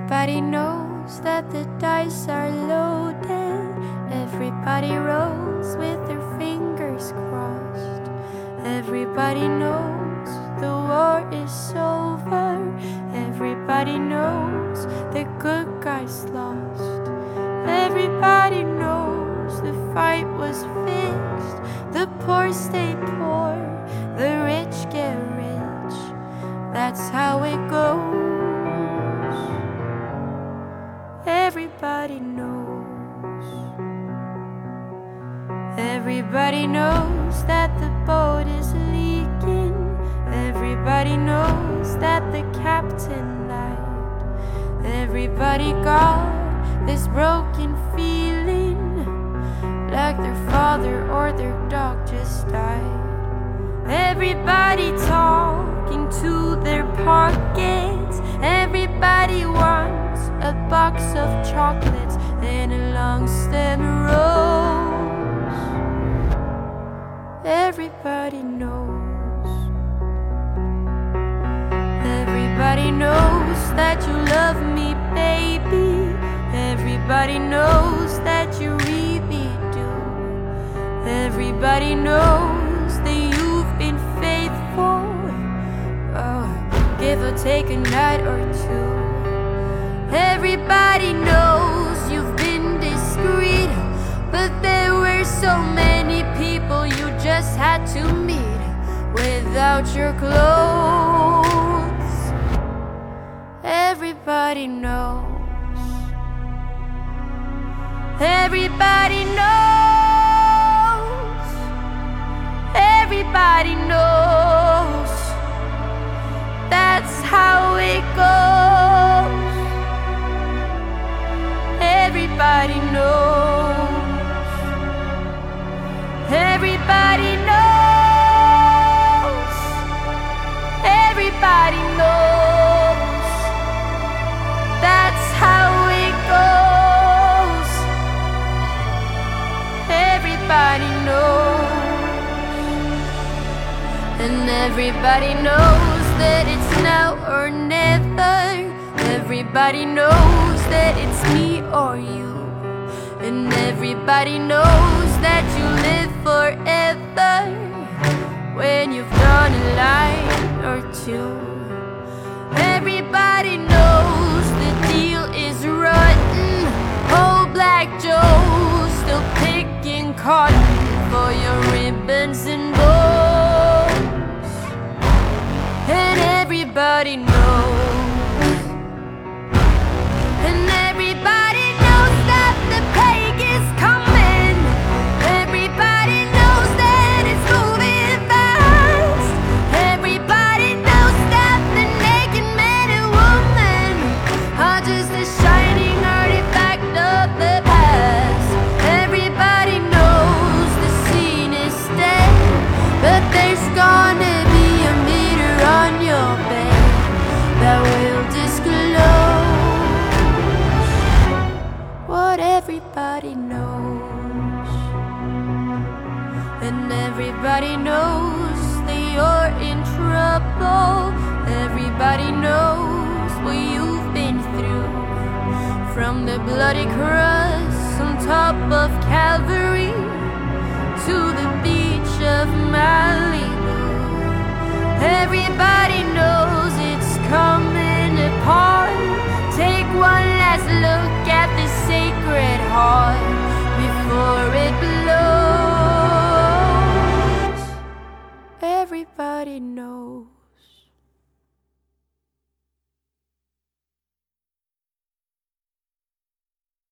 Everybody knows that the dice are loaded. Everybody rolls with their fingers crossed. Everybody knows the war is over. Everybody knows the good guys lost. Everybody knows the fight was fixed. The poor stay poor, the rich get rich. That's how it goes. Everybody knows. Everybody knows that the boat is leaking. Everybody knows that the captain lied. Everybody got this broken feeling, like their father or their dog just died. Everybody talking to their pockets. Everybody wants a box of chocolates and a long stem rose. Everybody knows. Everybody knows that you love me, baby. Everybody knows that you really do. Everybody knows that you've been faithful. Oh, give or take a night or two. Everybody knows you've been discreet, but there were so many people you just had to meet without your clothes. Everybody knows. Everybody knows. Everybody knows. That's how it goes. Everybody knows. Everybody knows. Everybody knows. That's how it goes. Everybody knows. And everybody knows that it's now or never. Everybody knows that it's me or you. And everybody knows that you live forever when you've drawn a line or two. Everybody knows the deal is rotten. Old Black Joe still picking cotton for your ribbons and bows. And everybody knows. And everybody knows that the plague is coming. Everybody knows that it's moving fast. Everybody knows that the naked man and woman are just a shining artifact of the past. Everybody knows the scene is dead, but there's gonna be a meter on your bed that will disclose what everybody knows. And everybody knows that you're in trouble. Everybody knows what you've been through, from the bloody cross on top of Calvary to the beach of Malibu. Everybody knows.